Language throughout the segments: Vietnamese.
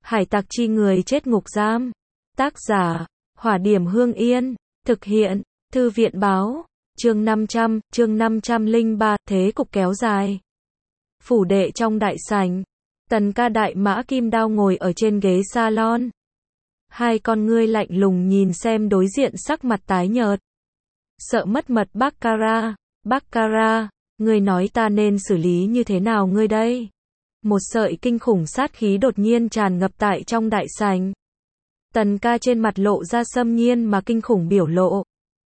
Hải tặc chi người chết ngục giam. Tác giả, Hỏa Điểm Hương Yên. Thực hiện, Thư viện báo. Chương 503, thế cục kéo dài. Phủ đệ trong đại sảnh. Tần Ca đại mã kim đao ngồi ở trên ghế salon. Hai con ngươi lạnh lùng nhìn xem đối diện sắc mặt tái nhợt. Sợ mất mật Baccarat. Baccarat, ngươi nói ta nên xử lý như thế nào ngươi đây? Một sợi kinh khủng sát khí đột nhiên tràn ngập tại trong đại sảnh. Tần Ca trên mặt lộ ra xâm nhiên mà kinh khủng biểu lộ.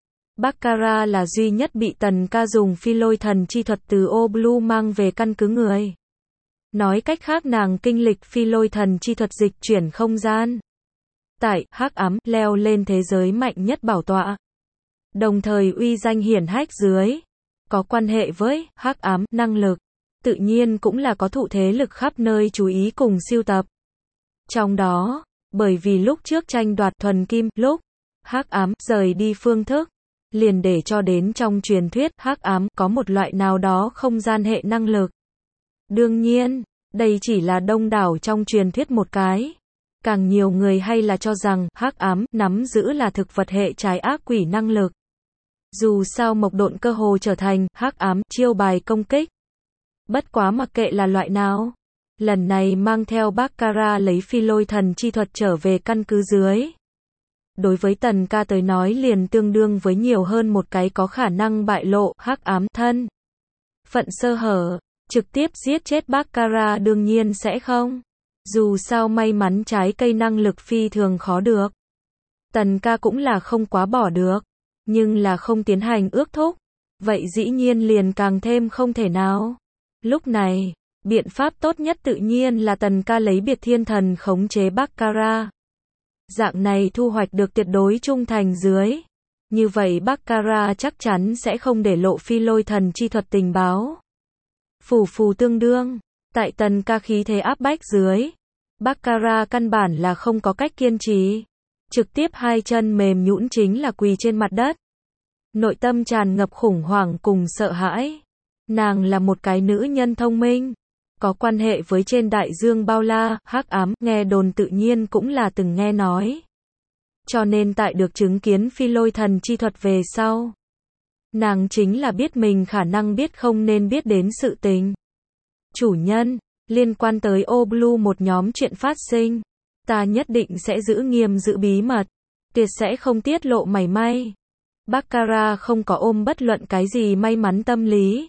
Baccarat là duy nhất bị Tần Ca dùng phi lôi thần chi thuật từ Oblu mang về căn cứ người. Nói cách khác nàng kinh lịch phi lôi thần chi thuật dịch chuyển không gian. Tại hắc ám leo lên thế giới mạnh nhất bảo tọa. Đồng thời uy danh hiển hách dưới. Có quan hệ với hắc ám năng lực. Tự nhiên cũng là có thụ thế lực khắp nơi chú ý cùng siêu tập. Trong đó, bởi vì lúc trước tranh đoạt thuần kim, lúc hắc ám rời đi phương thức, liền để cho đến trong truyền thuyết hắc ám có một loại nào đó không gian hệ năng lực. Đương nhiên, đây chỉ là đông đảo trong truyền thuyết một cái. Càng nhiều người hay là cho rằng hắc ám nắm giữ là thực vật hệ trái ác quỷ năng lực. Dù sao mộc độn cơ hồ trở thành hắc ám chiêu bài công kích. Bất quá mặc kệ là loại nào, lần này mang theo Baccarat lấy phi lôi thần chi thuật trở về căn cứ dưới. Đối với Tần Ca tới nói liền tương đương với nhiều hơn một cái có khả năng bại lộ hắc ám thân phận sơ hở, trực tiếp giết chết Baccarat đương nhiên sẽ không. Dù sao may mắn trái cây năng lực phi thường khó được. Tần Ca cũng là không quá bỏ được, nhưng là không tiến hành ước thúc, vậy dĩ nhiên liền càng thêm không thể nào. Lúc này, biện pháp tốt nhất tự nhiên là Tần Ca lấy biệt thiên thần khống chế Baccarat. Dạng này thu hoạch được tuyệt đối trung thành dưới. Như vậy Baccarat chắc chắn sẽ không để lộ phi lôi thần chi thuật tình báo. Phù phù tương đương, tại Tần Ca khí thế áp bách dưới. Baccarat căn bản là không có cách kiên trì. Trực tiếp hai chân mềm nhũn chính là quỳ trên mặt đất. Nội tâm tràn ngập khủng hoảng cùng sợ hãi. Nàng là một cái nữ nhân thông minh, có quan hệ với trên đại dương bao la, hắc ám, nghe đồn tự nhiên cũng là từng nghe nói. Cho nên tại được chứng kiến phi lôi thần chi thuật về sau, nàng chính là biết mình khả năng biết không nên biết đến sự tình. Chủ nhân, liên quan tới Oblu một nhóm chuyện phát sinh, ta nhất định sẽ giữ nghiêm giữ bí mật, tuyệt sẽ không tiết lộ mảy may. Baccarat không có ôm bất luận cái gì may mắn tâm lý.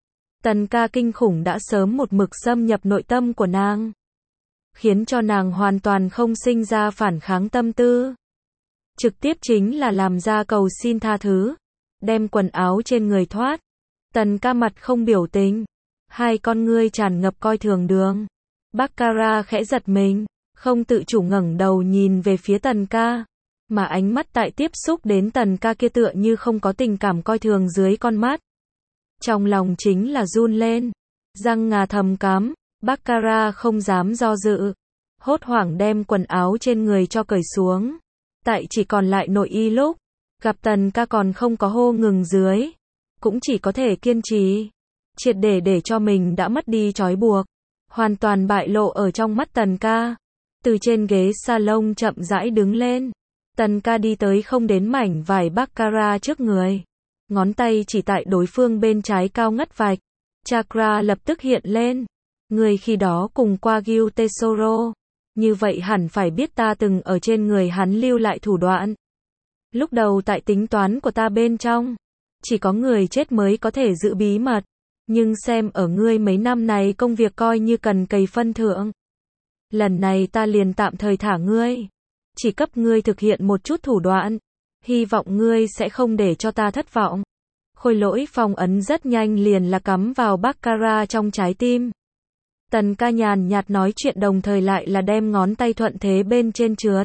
Tần Ca kinh khủng đã sớm một mực xâm nhập nội tâm của nàng, khiến cho nàng hoàn toàn không sinh ra phản kháng tâm tư. Trực tiếp chính là làm ra cầu xin tha thứ, đem quần áo trên người thoát. Tần Ca mặt không biểu tình, hai con ngươi tràn ngập coi thường đường. Baccarat khẽ giật mình, không tự chủ ngẩng đầu nhìn về phía Tần Ca, mà ánh mắt tại tiếp xúc đến Tần Ca kia tựa như không có tình cảm coi thường dưới con mắt. Trong lòng chính là run lên, răng ngà thầm cắm, Baccarat không dám do dự, hốt hoảng đem quần áo trên người cho cởi xuống. Tại chỉ còn lại nội y lúc, gặp Tần Ca còn không có hô ngừng dưới, cũng chỉ có thể kiên trì, triệt để cho mình đã mất đi trói buộc, hoàn toàn bại lộ ở trong mắt Tần Ca. Từ trên ghế salon chậm rãi đứng lên, Tần Ca đi tới không đến mảnh vải Baccarat trước người. Ngón tay chỉ tại đối phương bên trái cao ngất vạch. Chakra lập tức hiện lên. Người khi đó cùng qua Gil Tesoro. Như vậy hẳn phải biết ta từng ở trên người hắn lưu lại thủ đoạn. Lúc đầu tại tính toán của ta bên trong, chỉ có người chết mới có thể giữ bí mật. Nhưng xem ở ngươi mấy năm này công việc coi như cần cày phân thượng. Lần này ta liền tạm thời thả ngươi. Chỉ cấp ngươi thực hiện một chút thủ đoạn. Hy vọng ngươi sẽ không để cho ta thất vọng. Khôi lỗi phong ấn rất nhanh liền là cắm vào Baccarat trong trái tim. Tần Ca nhàn nhạt nói chuyện đồng thời lại là đem ngón tay thuận thế bên trên trượt.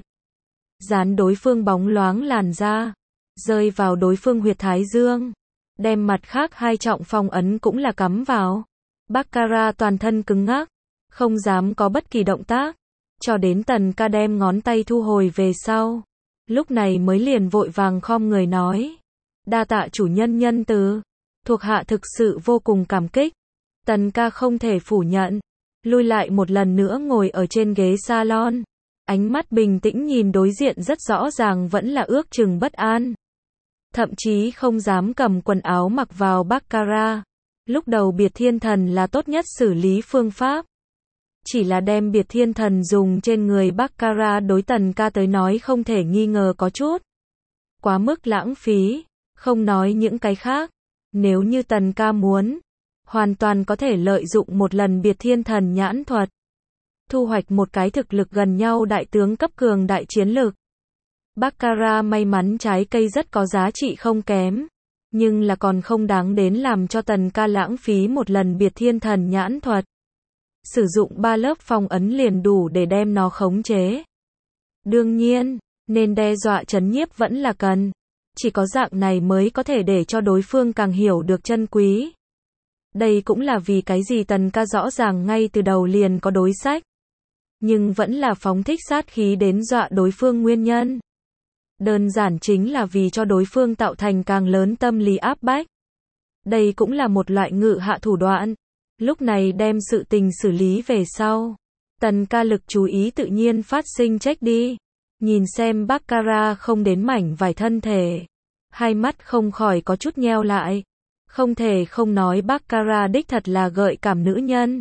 Dán đối phương bóng loáng làn da. Rơi vào đối phương huyệt thái dương. Đem mặt khác hai trọng phong ấn cũng là cắm vào. Baccarat toàn thân cứng ngắc. Không dám có bất kỳ động tác. Cho đến Tần Ca đem ngón tay thu hồi về sau. Lúc này mới liền vội vàng khom người nói. Đa tạ chủ nhân nhân từ. Thuộc hạ thực sự vô cùng cảm kích. Tần Ca không thể phủ nhận. Lui lại một lần nữa ngồi ở trên ghế salon. Ánh mắt bình tĩnh nhìn đối diện rất rõ ràng vẫn là ước chừng bất an. Thậm chí không dám cầm quần áo mặc vào baccarat. Lúc đầu biệt thiên thần là tốt nhất xử lý phương pháp. Chỉ là đem biệt thiên thần dùng trên người baccarat đối Tần ca tới nói không thể nghi ngờ có chút quá mức lãng phí. Không nói những cái khác. Nếu như Tần ca muốn, hoàn toàn có thể lợi dụng một lần biệt thiên thần nhãn thuật. Thu hoạch một cái thực lực gần nhau đại tướng cấp cường đại chiến lực. Baccarat may mắn trái cây rất có giá trị không kém. Nhưng là còn không đáng đến làm cho Tần ca lãng phí một lần biệt thiên thần nhãn thuật. Sử dụng 3 lớp phong ấn liền đủ để đem nó khống chế. Đương nhiên, nên đe dọa trấn nhiếp vẫn là cần. Chỉ có dạng này mới có thể để cho đối phương càng hiểu được chân quý. Đây cũng là vì cái gì Tần ca rõ ràng ngay từ đầu liền có đối sách. Nhưng vẫn là phóng thích sát khí đến dọa đối phương nguyên nhân. Đơn giản chính là vì cho đối phương tạo thành càng lớn tâm lý áp bách. Đây cũng là một loại ngự hạ thủ đoạn. Lúc này đem sự tình xử lý về sau. Tần ca lực chú ý tự nhiên phát sinh trách đi. Nhìn xem baccarat không đến mảnh vải thân thể. Hai mắt không khỏi có chút nheo lại. Không thể không nói baccarat đích thật là gợi cảm nữ nhân.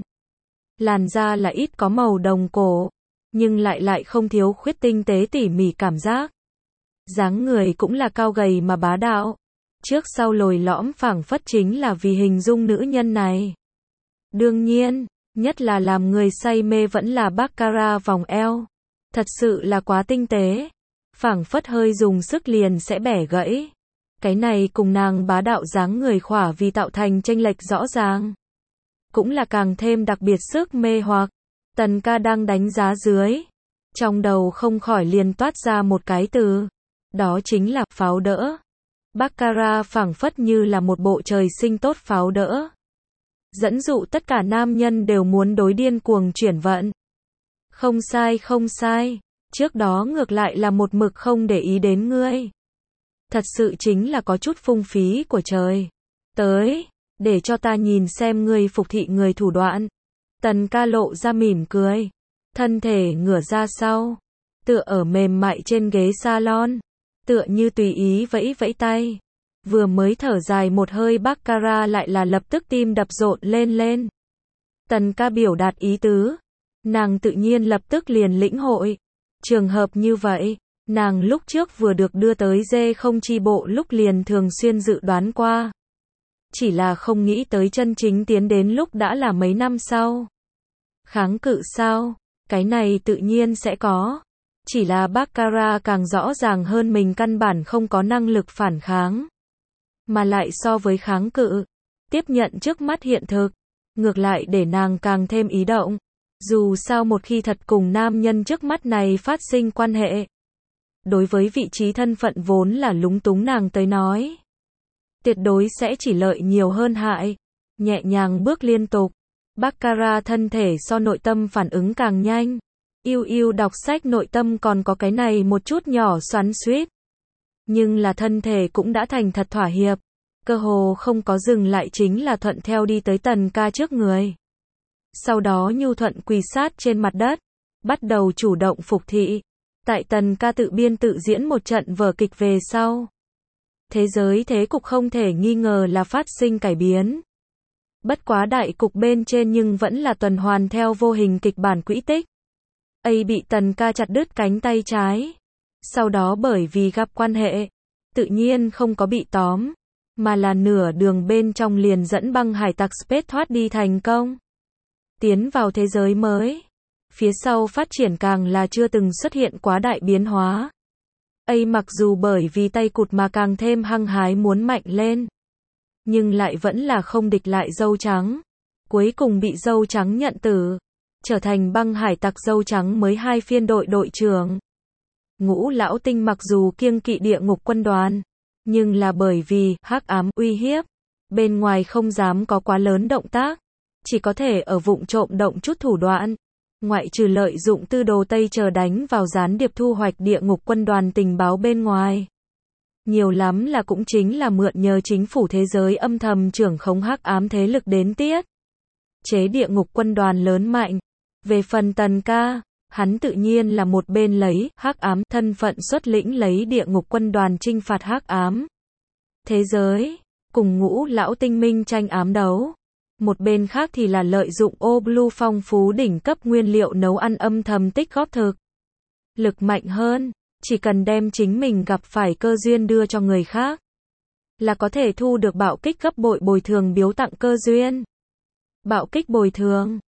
Làn da là ít có màu đồng cổ. Nhưng lại không thiếu khuyết tinh tế tỉ mỉ cảm giác. Dáng người cũng là cao gầy mà bá đạo. Trước sau lồi lõm phảng phất chính là vì hình dung nữ nhân này. Đương nhiên, nhất là làm người say mê vẫn là baccarat vòng eo. Thật sự là quá tinh tế. Phảng phất hơi dùng sức liền sẽ bẻ gãy. Cái này cùng nàng bá đạo dáng người khỏa vì tạo thành chênh lệch rõ ràng. Cũng là càng thêm đặc biệt sức mê hoặc. Tần ca đang đánh giá dưới. Trong đầu không khỏi liền toát ra một cái từ. Đó chính là pháo đỡ. Baccarat phảng phất như là một bộ trời sinh tốt pháo đỡ. Dẫn dụ tất cả nam nhân đều muốn đối điên cuồng chuyển vận. Không sai không sai. Trước đó ngược lại là một mực không để ý đến ngươi. Thật sự chính là có chút phung phí của trời. Tới, để cho ta nhìn xem ngươi phục thị người thủ đoạn. Tần ca lộ ra mỉm cười. Thân thể ngửa ra sau. Tựa ở mềm mại trên ghế salon. Tựa như tùy ý vẫy vẫy tay. Vừa mới thở dài một hơi baccarat lại là lập tức tim đập rộn lên. Tần ca biểu đạt ý tứ. Nàng tự nhiên lập tức liền lĩnh hội. Trường hợp như vậy, nàng lúc trước vừa được đưa tới D0 chi bộ lúc liền thường xuyên dự đoán qua. Chỉ là không nghĩ tới chân chính tiến đến lúc đã là mấy năm sau. Kháng cự sao? Cái này tự nhiên sẽ có. Chỉ là baccarat càng rõ ràng hơn mình căn bản không có năng lực phản kháng. Mà lại so với kháng cự, tiếp nhận trước mắt hiện thực, ngược lại để nàng càng thêm ý động. Dù sao một khi thật cùng nam nhân trước mắt này phát sinh quan hệ. Đối với vị trí thân phận vốn là lúng túng nàng tới nói. Tuyệt đối sẽ chỉ lợi nhiều hơn hại. Nhẹ nhàng bước liên tục. Baccarat thân thể so nội tâm phản ứng càng nhanh. Yêu đọc sách nội tâm còn có cái này một chút nhỏ xoắn xuýt. Nhưng là thân thể cũng đã thành thật thỏa hiệp. Cơ hồ không có dừng lại chính là thuận theo đi tới Tần ca trước người. Sau đó nhu thuận quỳ sát trên mặt đất. Bắt đầu chủ động phục thị. Tại Tần ca tự biên tự diễn một trận vở kịch về sau. Thế giới thế cục không thể nghi ngờ là phát sinh cải biến. Bất quá đại cục bên trên nhưng vẫn là tuần hoàn theo vô hình kịch bản quỹ tích. Bị Tần ca chặt đứt cánh tay trái. Sau đó bởi vì gặp quan hệ, tự nhiên không có bị tóm, mà là nửa đường bên trong liền dẫn băng hải tặc Space thoát đi thành công. Tiến vào thế giới mới. Phía sau phát triển càng là chưa từng xuất hiện quá đại biến hóa. Mặc dù bởi vì tay cụt mà càng thêm hăng hái muốn mạnh lên. Nhưng lại vẫn là không địch lại dâu trắng. Cuối cùng bị dâu trắng nhận tử. Trở thành băng hải tặc dâu trắng mới 2 phiên đội trưởng. Ngũ lão tinh mặc dù kiêng kỵ địa ngục quân đoàn. Nhưng là bởi vì hắc ám uy hiếp. Bên ngoài không dám có quá lớn động tác. Chỉ có thể ở vụng trộm động chút thủ đoạn. Ngoại trừ lợi dụng tư đồ Tây chờ đánh vào gián điệp thu hoạch địa ngục quân đoàn tình báo bên ngoài. Nhiều lắm là cũng chính là mượn nhờ chính phủ thế giới âm thầm trưởng khống hắc ám thế lực đến tiết chế địa ngục quân đoàn lớn mạnh. Về phần Tần ca, Hắn tự nhiên là một bên lấy hắc ám thân phận xuất lĩnh lấy địa ngục quân đoàn chinh phạt hắc ám thế giới, cùng ngũ lão tinh minh tranh ám đấu. Một bên khác thì là lợi dụng ô blue phong phú đỉnh cấp nguyên liệu nấu ăn âm thầm tích góp thực lực mạnh hơn, chỉ cần đem chính mình gặp phải cơ duyên đưa cho người khác, là có thể thu được bạo kích gấp bội bồi thường biếu tặng cơ duyên. Bạo kích bồi thường